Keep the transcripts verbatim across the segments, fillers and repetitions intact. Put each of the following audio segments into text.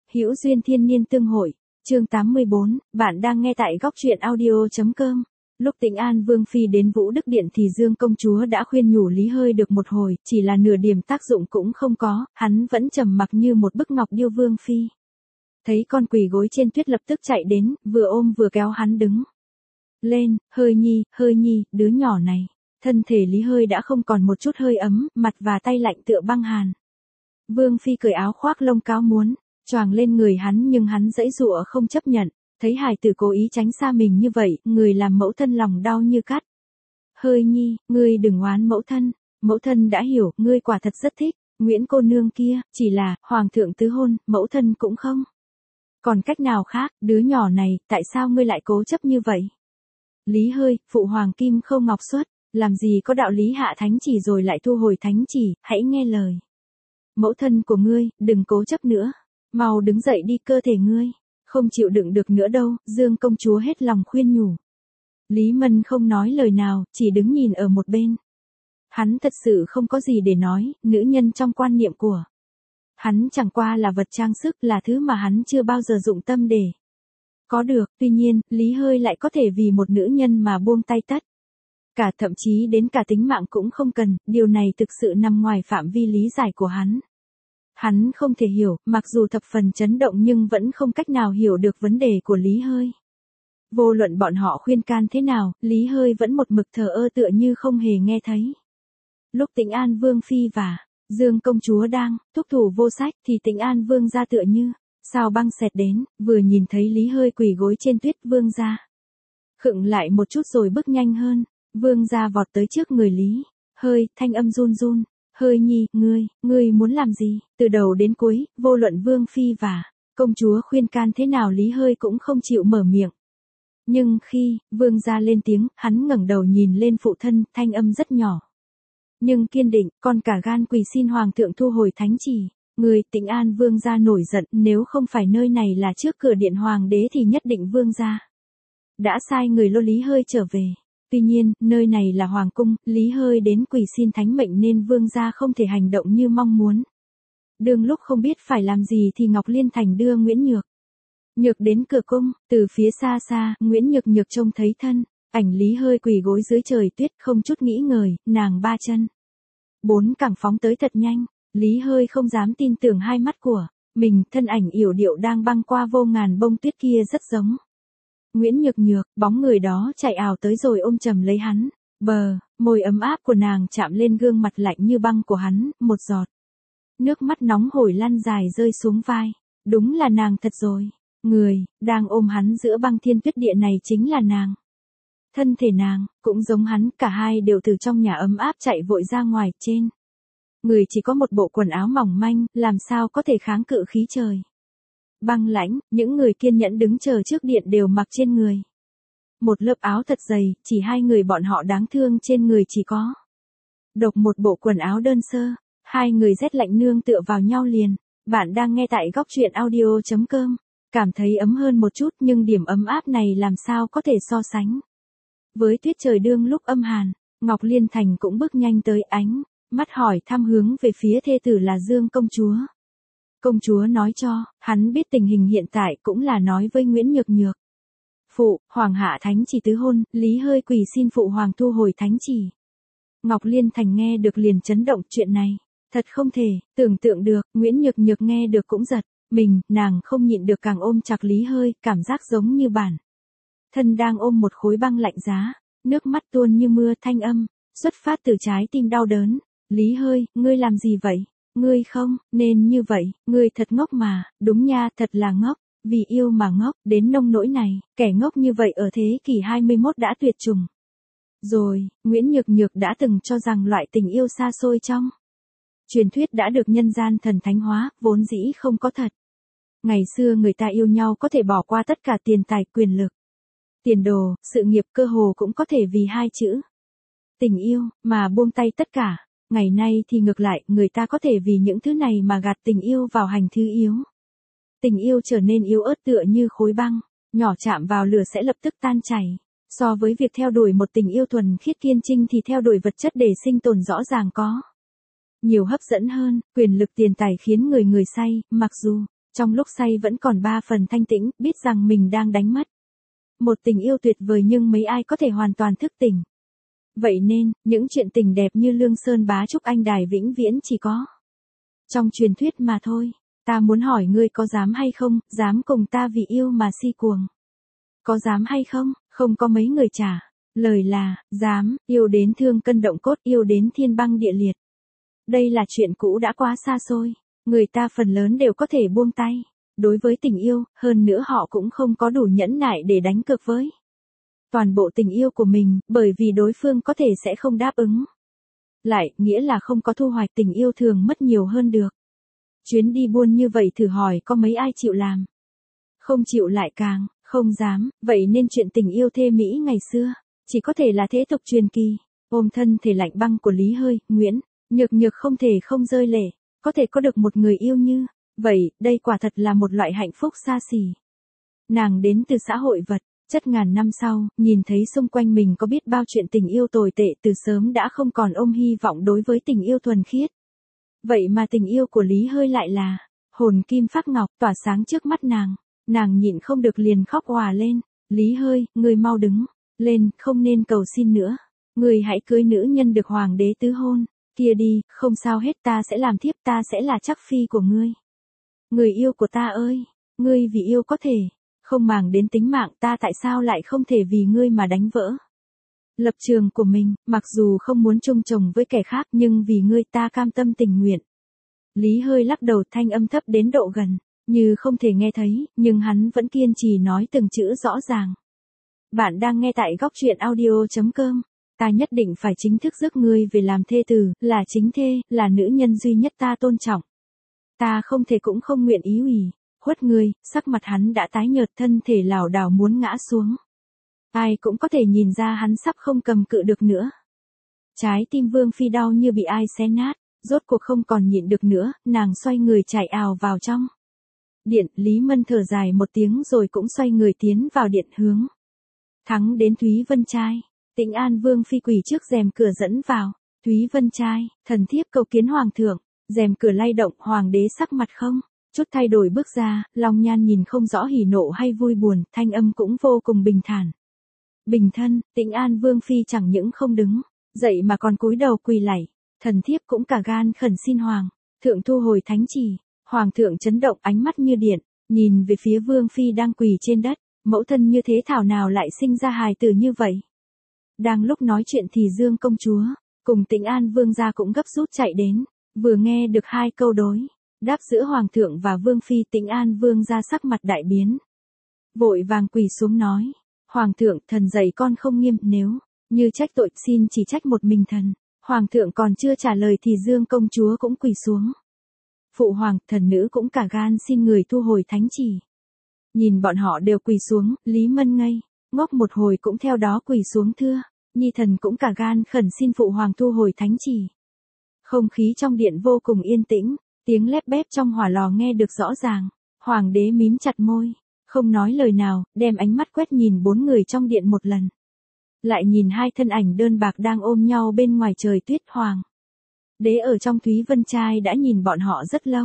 Hữu duyên thiên niên tương hội, chương tám mươi bốn, bạn đang nghe tại góc truyện audio.com. Lúc Tĩnh An Vương Phi đến Vũ Đức Điện thì Dương công chúa đã khuyên nhủ Lý Hơi được một hồi, chỉ là nửa điểm tác dụng cũng không có, hắn vẫn trầm mặc như một bức ngọc điêu. Vương Phi thấy con quỳ gối trên tuyết lập tức chạy đến, vừa ôm vừa kéo hắn đứng lên. Hơi nhi, Hơi nhi, đứa nhỏ này. Thân thể Lý Hơi đã không còn một chút hơi ấm, mặt và tay lạnh tựa băng hàn. Vương Phi cởi áo khoác lông cáo muốn choàng lên người hắn, nhưng hắn giãy giụa không chấp nhận. Thấy hài tử cố ý tránh xa mình như vậy, người làm mẫu thân lòng đau như cắt. Hơi nhi, ngươi đừng oán mẫu thân. Mẫu thân đã hiểu, ngươi quả thật rất thích Nguyễn cô nương kia, chỉ là hoàng thượng tứ hôn, mẫu thân cũng không còn cách nào khác. Đứa nhỏ này, tại sao ngươi lại cố chấp như vậy? Lý Hơi, phụ hoàng kim khâu ngọc xuất, làm gì có đạo lý hạ thánh chỉ rồi lại thu hồi thánh chỉ, hãy nghe lời mẫu thân của ngươi, đừng cố chấp nữa. Mau đứng dậy đi, cơ thể ngươi không chịu đựng được nữa đâu. Dương công chúa hết lòng khuyên nhủ. Lý Mân không nói lời nào, chỉ đứng nhìn ở một bên. Hắn thật sự không có gì để nói, nữ nhân trong quan niệm của hắn chẳng qua là vật trang sức, là thứ mà hắn chưa bao giờ dụng tâm để có được. Tuy nhiên, Lý Hơi lại có thể vì một nữ nhân mà buông tay tất cả, thậm chí đến cả tính mạng cũng không cần. Điều này thực sự nằm ngoài phạm vi lý giải của hắn. Hắn không thể hiểu, mặc dù thập phần chấn động nhưng vẫn không cách nào hiểu được vấn đề của Lý Hơi. Vô luận bọn họ khuyên can thế nào, Lý Hơi vẫn một mực thờ ơ tựa như không hề nghe thấy. Lúc Tĩnh An Vương Phi và Dương công chúa đang thúc thủ vô sách thì Tĩnh An Vương gia tựa như sao băng xẹt đến, vừa nhìn thấy Lý Hơi quỳ gối trên tuyết, Vương gia khựng lại một chút rồi bước nhanh hơn. Vương gia vọt tới trước người Lý Hơi, thanh âm run run. Hơi nhi, ngươi, ngươi muốn làm gì? Từ đầu đến cuối, vô luận Vương Phi và công chúa khuyên can thế nào, Lý Hơi cũng không chịu mở miệng. Nhưng khi Vương gia lên tiếng, hắn ngẩng đầu nhìn lên phụ thân, thanh âm rất nhỏ nhưng kiên định, con cả gan quỳ xin hoàng thượng thu hồi thánh chỉ. Người, Tĩnh An Vương gia nổi giận, nếu không phải nơi này là trước cửa điện hoàng đế thì nhất định Vương gia đã sai người lôi Lý Hơi trở về. Tuy nhiên, nơi này là hoàng cung, Lý Hơi đến quỳ xin thánh mệnh nên Vương gia không thể hành động như mong muốn. Đương lúc không biết phải làm gì thì Ngọc Liên Thành đưa Nguyễn Nhược Nhược đến cửa cung. Từ phía xa xa, Nguyễn Nhược Nhược trông thấy thân ảnh Lý Hơi quỳ gối dưới trời tuyết, không chút nghĩ ngợi, nàng ba chân bốn cẳng phóng tới thật nhanh. Lý Hơi không dám tin tưởng hai mắt của mình, thân ảnh yểu điệu đang băng qua vô ngàn bông tuyết kia rất giống Nguyễn Nhược Nhược. Bóng người đó chạy ảo tới rồi ôm chầm lấy hắn. Bờ môi ấm áp của nàng chạm lên gương mặt lạnh như băng của hắn, một giọt nước mắt nóng hổi lăn dài rơi xuống vai. Đúng là nàng thật rồi. Người đang ôm hắn giữa băng thiên tuyết địa này chính là nàng. Thân thể nàng cũng giống hắn, cả hai đều từ trong nhà ấm áp chạy vội ra ngoài. Trên người chỉ có một bộ quần áo mỏng manh, làm sao có thể kháng cự khí trời băng lãnh. Những người kiên nhẫn đứng chờ trước điện đều mặc trên người một lớp áo thật dày, chỉ hai người bọn họ đáng thương trên người chỉ có độc một bộ quần áo đơn sơ. Hai người rét lạnh nương tựa vào nhau liền. Bạn đang nghe tại góc truyện audio.com. Cảm thấy ấm hơn một chút, nhưng điểm ấm áp này làm sao có thể so sánh với tuyết trời đương lúc âm hàn. Ngọc Liên Thành cũng bước nhanh tới, ánh mắt hỏi thăm hướng về phía thê tử là Dương công chúa. Công chúa nói cho hắn biết tình hình hiện tại, cũng là nói với Nguyễn Nhược Nhược. Phụ, hoàng hạ thánh chỉ tứ hôn, Lý Hơi quỳ xin phụ hoàng thu hồi thánh chỉ. Ngọc Liên Thành nghe được liền chấn động, chuyện này thật không thể tưởng tượng được. Nguyễn Nhược Nhược nghe được cũng giật mình, nàng không nhịn được càng ôm chặt Lý Hơi, cảm giác giống như bản thân đang ôm một khối băng lạnh giá. Nước mắt tuôn như mưa, thanh âm xuất phát từ trái tim đau đớn. Lý Hơi, ngươi làm gì vậy? Ngươi không nên như vậy, ngươi thật ngốc mà. Đúng nha, thật là ngốc, vì yêu mà ngốc, đến nông nỗi này. Kẻ ngốc như vậy ở thế kỷ hai mươi mốt đã tuyệt chủng rồi. Nguyễn Nhược Nhược đã từng cho rằng loại tình yêu xa xôi trong truyền thuyết đã được nhân gian thần thánh hóa, vốn dĩ không có thật. Ngày xưa người ta yêu nhau có thể bỏ qua tất cả tiền tài, quyền lực, tiền đồ, sự nghiệp, cơ hồ cũng có thể vì hai chữ tình yêu mà buông tay tất cả. Ngày nay thì ngược lại, người ta có thể vì những thứ này mà gạt tình yêu vào hành thứ yếu. Tình yêu trở nên yếu ớt tựa như khối băng, nhỏ chạm vào lửa sẽ lập tức tan chảy. So với việc theo đuổi một tình yêu thuần khiết kiên trinh thì theo đuổi vật chất để sinh tồn rõ ràng có nhiều hấp dẫn hơn. Quyền lực, tiền tài khiến người người say, mặc dù Trong lúc say vẫn còn ba phần thanh tĩnh, biết rằng mình đang đánh mất một tình yêu tuyệt vời nhưng mấy ai có thể hoàn toàn thức tỉnh. Vậy nên, những chuyện tình đẹp như Lương Sơn bá trúc anh đài vĩnh viễn chỉ có trong truyền thuyết mà thôi. Ta muốn hỏi ngươi có dám hay không, dám cùng ta vì yêu mà si cuồng. Có dám hay không, không có mấy người trả. Lời là, dám, yêu đến thương cân động cốt, yêu đến thiên băng địa liệt. Đây là chuyện cũ đã quá xa xôi, người ta phần lớn đều có thể buông tay. Đối với tình yêu, hơn nữa họ cũng không có đủ nhẫn nại để đánh cược với toàn bộ tình yêu của mình, bởi vì đối phương có thể sẽ không đáp ứng. Lại, nghĩa là không có thu hoạch, tình yêu thường mất nhiều hơn được. Chuyến đi buôn như vậy thử hỏi có mấy ai chịu làm. Không chịu lại càng, không dám, vậy nên chuyện tình yêu thê mỹ ngày xưa, chỉ có thể là thế tục truyền kỳ. Ôm thân thể lạnh băng của Lý Hơi, Nguyễn, Nhược Nhược không thể không rơi lệ, có thể có được một người yêu như vậy, đây quả thật là một loại hạnh phúc xa xỉ. Nàng đến từ xã hội vật chất ngàn năm sau, nhìn thấy xung quanh mình có biết bao chuyện tình yêu tồi tệ, từ sớm đã không còn ôm hy vọng đối với tình yêu thuần khiết. Vậy mà tình yêu của Lý Hơi lại là hồn kim phác ngọc tỏa sáng trước mắt nàng, nàng nhịn không được liền khóc òa lên. Lý Hơi, ngươi mau đứng lên, không nên cầu xin nữa. Ngươi hãy cưới nữ nhân được hoàng đế tứ hôn kia đi, không sao hết, ta sẽ làm thiếp, ta sẽ là chắc phi của ngươi. Người yêu của ta ơi, ngươi vì yêu có thể không màng đến tính mạng, ta tại sao lại không thể vì ngươi mà đánh vỡ lập trường của mình, mặc dù không muốn chung chồng với kẻ khác nhưng vì ngươi ta cam tâm tình nguyện. Lý Hơi lắc đầu, thanh âm thấp đến độ gần như không thể nghe thấy, nhưng hắn vẫn kiên trì nói từng chữ rõ ràng. Bạn đang nghe tại góc truyện audio chấm com. Ta nhất định phải chính thức rước ngươi về làm thê tử, là chính thê, là nữ nhân duy nhất ta tôn trọng. Ta không thể cũng không nguyện ý ủy khuất ngươi. Sắc mặt hắn đã tái nhợt, thân thể lảo đảo muốn ngã xuống. Ai cũng có thể nhìn ra hắn sắp không cầm cự được nữa. Trái tim Vương Phi đau như bị ai xé nát, rốt cuộc không còn nhịn được nữa, nàng xoay người chạy ào vào trong điện. Lý Mân thở dài một tiếng rồi cũng xoay người tiến vào điện hướng thắng đến Thúy Vân Trai. Tĩnh An Vương Phi quỳ trước rèm cửa dẫn vào. Thúy Vân Trai, thần thiếp cầu kiến hoàng thượng. Rèm cửa lay động, hoàng đế sắc mặt không chút thay đổi bước ra, Long Nhan nhìn không rõ hỉ nộ hay vui buồn, thanh âm cũng vô cùng bình thản. Bình thân, Tĩnh An Vương Phi chẳng những không đứng dậy mà còn cúi đầu quỳ lạy. Thần thiếp cũng cả gan khẩn xin hoàng thượng thu hồi thánh chỉ. Hoàng thượng chấn động, ánh mắt như điện, nhìn về phía Vương Phi đang quỳ trên đất. Mẫu thân như thế thảo nào lại sinh ra hài tử như vậy? Đang lúc nói chuyện thì Dương công chúa cùng Tĩnh An Vương gia cũng gấp rút chạy đến, vừa nghe được hai câu đối đáp giữa hoàng thượng và Vương Phi, Tĩnh An Vương gia sắc mặt đại biến, vội vàng quỳ xuống nói: Hoàng thượng, thần dạy con không nghiêm, nếu như trách tội xin chỉ trách một mình thần. Hoàng thượng còn chưa trả lời thì Dương công chúa cũng quỳ xuống. Phụ hoàng, thần nữ cũng cả gan xin người thu hồi thánh chỉ. Nhìn bọn họ đều quỳ xuống, Lý Mân ngây ngốc một hồi cũng theo đó quỳ xuống thưa: Nhi thần cũng cả gan khẩn xin phụ hoàng thu hồi thánh chỉ. Không khí trong điện vô cùng yên tĩnh, tiếng lép bép trong hỏa lò nghe được rõ ràng. Hoàng đế mím chặt môi, không nói lời nào, đem ánh mắt quét nhìn bốn người trong điện một lần. Lại nhìn hai thân ảnh đơn bạc đang ôm nhau bên ngoài trời tuyết. Hoàng đế ở trong Thúy Vân Trai đã nhìn bọn họ rất lâu.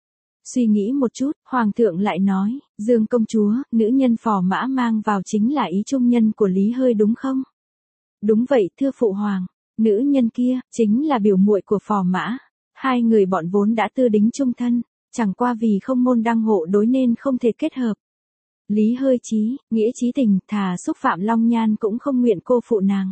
Suy nghĩ một chút, hoàng thượng lại nói: Dương công chúa, nữ nhân phò mã mang vào chính là ý trung nhân của Lý Hơi đúng không? Đúng vậy thưa phụ hoàng, nữ nhân kia chính là biểu muội của phò mã. Hai người bọn vốn đã tư đính chung thân, chẳng qua vì không môn đăng hộ đối nên không thể kết hợp. Lý Hơi chí, nghĩa chí tình, thà xúc phạm Long Nhan cũng không nguyện cô phụ nàng.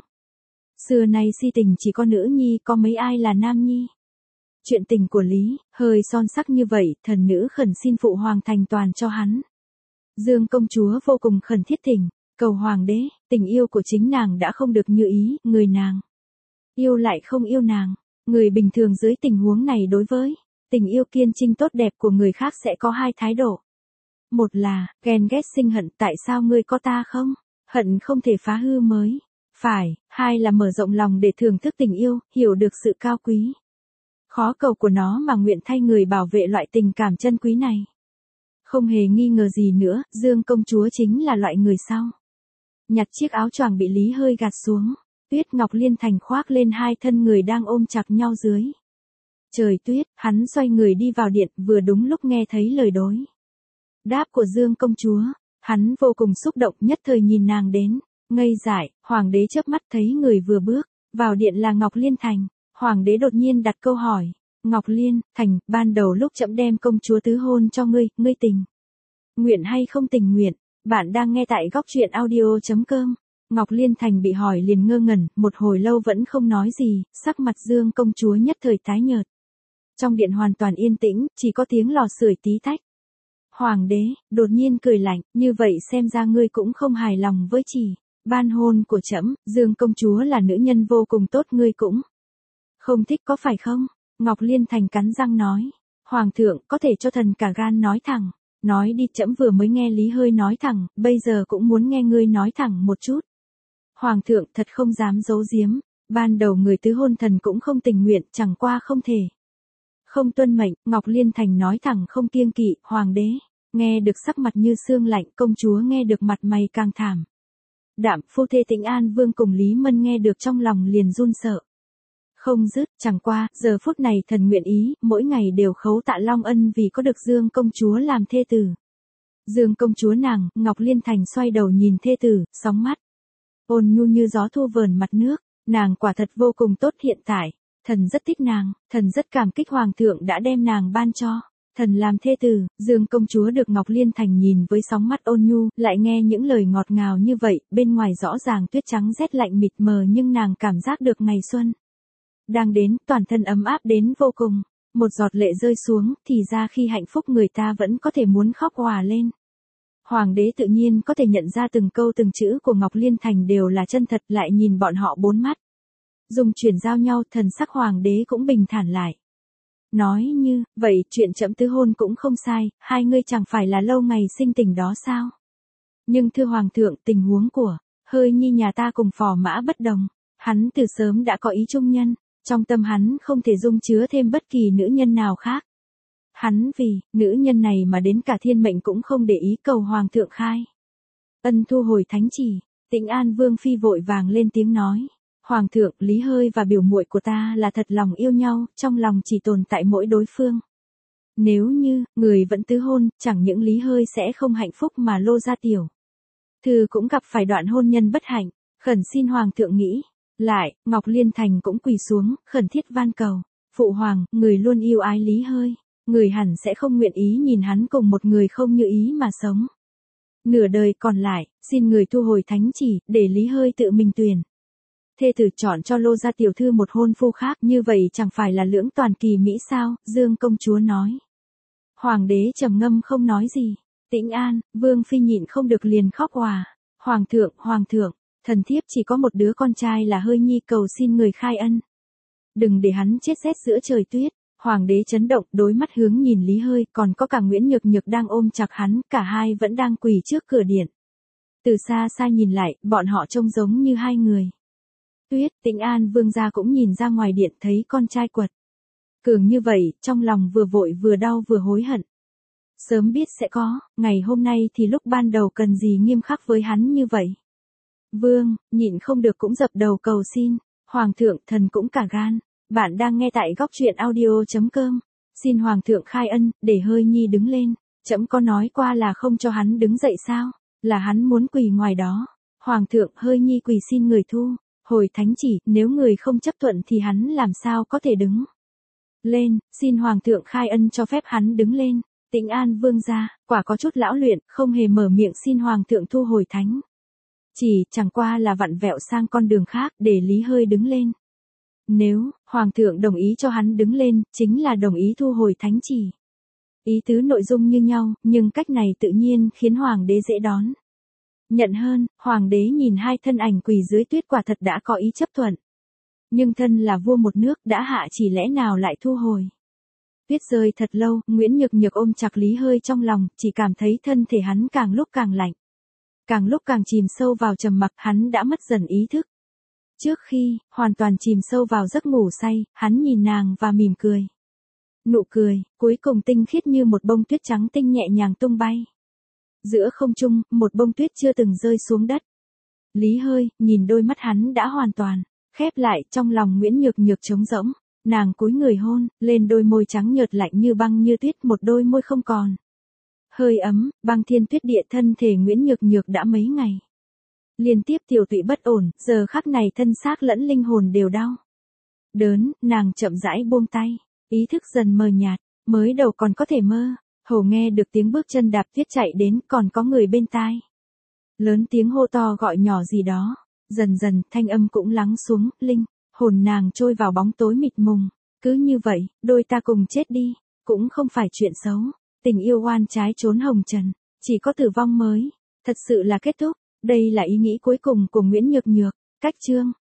Xưa nay si tình chỉ có nữ nhi, có mấy ai là nam nhi. Chuyện tình của Lý Hơi son sắc như vậy, thần nữ khẩn xin phụ hoàng thành toàn cho hắn. Dương công chúa vô cùng khẩn thiết thỉnh cầu hoàng đế, tình yêu của chính nàng đã không được như ý, người nàng yêu lại không yêu nàng. Người bình thường dưới tình huống này đối với tình yêu kiên trinh tốt đẹp của người khác sẽ có hai thái độ. Một là ghen ghét sinh hận, tại sao ngươi có ta không? Hận không thể phá hư mới phải. Hai là mở rộng lòng để thưởng thức tình yêu, hiểu được sự cao quý khó cầu của nó mà nguyện thay người bảo vệ loại tình cảm chân quý này. Không hề nghi ngờ gì nữa, Dương công chúa chính là loại người sau. Nhặt chiếc áo choàng bị Lý Hơi gạt xuống, tuyết ngọc liên thành khoác lên hai thân người đang ôm chặt nhau dưới trời tuyết. Hắn xoay người đi vào điện, vừa đúng lúc nghe thấy lời đối Đáp của Dương công chúa. Hắn vô cùng xúc động, nhất thời nhìn nàng đến, ngây dại. Hoàng đế chớp mắt thấy người vừa bước vào điện là Ngọc Liên Thành. Hoàng đế đột nhiên đặt câu hỏi. Ngọc Liên Thành, ban đầu lúc trẫm đem công chúa tứ hôn cho ngươi, ngươi tình nguyện hay không tình nguyện? Bạn đang nghe tại góc truyện audio chấm com. Ngọc Liên Thành bị hỏi liền ngơ ngẩn, một hồi lâu vẫn không nói gì, sắc mặt Dương công chúa nhất thời tái nhợt. Trong điện hoàn toàn yên tĩnh, chỉ có tiếng lò sưởi tí tách. Hoàng đế đột nhiên cười lạnh, như vậy xem ra ngươi cũng không hài lòng với chỉ ban hôn của trẫm. Dương công chúa là nữ nhân vô cùng tốt, ngươi cũng không thích có phải không? Ngọc Liên Thành cắn răng nói. Hoàng thượng có thể cho thần cả gan nói thẳng. Nói đi, trẫm vừa mới nghe Lý Hơi nói thẳng, bây giờ cũng muốn nghe ngươi nói thẳng một chút. Hoàng thượng thật không dám giấu giếm, ban đầu người tứ hôn thần cũng không tình nguyện, chẳng qua không thể không tuân mệnh. Ngọc Liên Thành nói thẳng không kiêng kỵ. Hoàng đế nghe được sắc mặt như xương lạnh, công chúa nghe được mặt mày càng thảm đạm. Phu thê Tĩnh An Vương cùng Lý Mân nghe được trong lòng liền run sợ không dứt. Chẳng qua giờ phút này thần nguyện ý mỗi ngày đều khấu tạ Long Ân vì có được Dương công chúa làm thê tử. Dương công chúa nàng. Ngọc Liên Thành xoay đầu nhìn thê tử, sóng mắt ôn nhu như gió thu vờn mặt nước. Nàng quả thật vô cùng tốt, hiện tại thần rất thích nàng, thần rất cảm kích hoàng thượng đã đem nàng ban cho thần làm thê tử. Dương công chúa được Ngọc Liên Thành nhìn với sóng mắt ôn nhu, lại nghe những lời ngọt ngào như vậy, bên ngoài rõ ràng tuyết trắng rét lạnh mịt mờ nhưng nàng cảm giác được ngày xuân đang đến, toàn thân ấm áp đến vô cùng. Một giọt lệ rơi xuống, thì ra khi hạnh phúc người ta vẫn có thể muốn khóc òa lên. Hoàng đế tự nhiên có thể nhận ra từng câu từng chữ của Ngọc Liên Thành đều là chân thật, lại nhìn bọn họ bốn mắt dùng chuyển giao nhau, thần sắc hoàng đế cũng bình thản lại. Nói như, vậy chuyện trẫm tứ hôn cũng không sai, hai ngươi chẳng phải là lâu ngày sinh tình đó sao? Nhưng thưa hoàng thượng, tình huống của Hơi Nhi nhà ta cùng Phò Mã bất đồng. Hắn từ sớm đã có ý trung nhân, trong tâm hắn không thể dung chứa thêm bất kỳ nữ nhân nào khác. Hắn vì nữ nhân này mà đến cả thiên mệnh cũng không để ý, cầu hoàng thượng khai ân thu hồi thánh chỉ. Tĩnh An Vương phi vội vàng lên tiếng nói. Hoàng thượng, Lý Hơi và biểu muội của ta là thật lòng yêu nhau, trong lòng chỉ tồn tại mỗi đối phương. Nếu như người vẫn tứ hôn, chẳng những Lý Hơi sẽ không hạnh phúc mà Lô gia tiểu thư cũng gặp phải đoạn hôn nhân bất hạnh. Khẩn xin hoàng thượng nghĩ lại. Ngọc Liên Thành cũng quỳ xuống, khẩn thiết van cầu. Phụ hoàng, người luôn yêu ái Lý Hơi, người hẳn sẽ không nguyện ý nhìn hắn cùng một người không như ý mà sống nửa đời còn lại. Xin người thu hồi thánh chỉ, để Lý Hơi tự mình tuyển thê tử, chọn cho Lô gia tiểu thư một hôn phu khác, như vậy chẳng phải là lưỡng toàn kỳ mỹ sao? Dương công chúa nói. Hoàng đế trầm ngâm không nói gì. Tĩnh An Vương phi nhịn không được liền khóc òa. Hoàng thượng, hoàng thượng, thần thiếp chỉ có một đứa con trai là Hơi Nhi, cầu xin người khai ân, đừng để hắn chết rét giữa trời tuyết. Hoàng đế chấn động, đối mắt hướng nhìn Lý Hơi, còn có cả Nguyễn Nhược Nhược đang ôm chặt hắn, cả hai vẫn đang quỳ trước cửa điện. Từ xa xa nhìn lại, bọn họ trông giống như hai người. Tuyết, Tĩnh An Vương gia cũng nhìn ra ngoài điện, thấy con trai quật cường như vậy, trong lòng vừa vội vừa đau vừa hối hận. Sớm biết sẽ có ngày hôm nay thì lúc ban đầu cần gì nghiêm khắc với hắn như vậy. Vương nhịn không được cũng dập đầu cầu xin. Hoàng thượng, thần cũng cả gan. Bạn đang nghe tại góc truyện audio chấm com. Xin hoàng thượng khai ân, để Hơi Nhi đứng lên. Trẫm có nói qua là không cho hắn đứng dậy sao? Là hắn muốn quỳ ngoài đó. Hoàng thượng, Hơi Nhi quỳ xin người thu hồi thánh chỉ, nếu người không chấp thuận thì hắn làm sao có thể đứng lên? Xin hoàng thượng khai ân cho phép hắn đứng lên. Tĩnh An Vương gia quả có chút lão luyện, không hề mở miệng xin hoàng thượng thu hồi thánh chỉ, chẳng qua là vặn vẹo sang con đường khác để Lý Hơi đứng lên. Nếu hoàng thượng đồng ý cho hắn đứng lên, chính là đồng ý thu hồi thánh chỉ. Ý tứ nội dung như nhau, nhưng cách này tự nhiên khiến hoàng đế dễ đón nhận hơn. Hoàng đế nhìn hai thân ảnh quỳ dưới tuyết, quả thật đã có ý chấp thuận. Nhưng thân là vua một nước đã hạ chỉ, lẽ nào lại thu hồi? Tuyết rơi thật lâu, Nguyễn Nhược Nhược ôm chặt Lý Hơi trong lòng, chỉ cảm thấy thân thể hắn càng lúc càng lạnh, càng lúc càng chìm sâu vào trầm mặc. Hắn đã mất dần ý thức. Trước khi hoàn toàn chìm sâu vào giấc ngủ say, hắn nhìn nàng và mỉm cười. Nụ cười cuối cùng tinh khiết như một bông tuyết trắng tinh nhẹ nhàng tung bay giữa không trung, một bông tuyết chưa từng rơi xuống đất. Lý Hơi nhìn đôi mắt hắn đã hoàn toàn khép lại, trong lòng Nguyễn Nhược Nhược trống rỗng. Nàng cúi người hôn lên đôi môi trắng nhợt lạnh như băng như tuyết, một đôi môi không còn Hơi ấm, băng thiên tuyết địa thân thể Nguyễn Nhược Nhược đã mấy ngày. Liên tiếp tiểu tụy bất ổn, giờ khắc này thân xác lẫn linh hồn đều đau. Đớn, nàng chậm rãi buông tay, ý thức dần mờ nhạt, mới đầu còn có thể mơ, hầu nghe được tiếng bước chân đạp tuyết chạy đến còn có người bên tai. Lớn tiếng hô to gọi nhỏ gì đó, dần dần thanh âm cũng lắng xuống, linh, hồn nàng trôi vào bóng tối mịt mùng. Cứ như vậy, đôi ta cùng chết đi, cũng không phải chuyện xấu. Tình yêu oan trái trốn hồng trần, chỉ có tử vong mới, thật sự là kết thúc. Đây là ý nghĩ cuối cùng của Nguyễn Nhược Nhược. Cách chương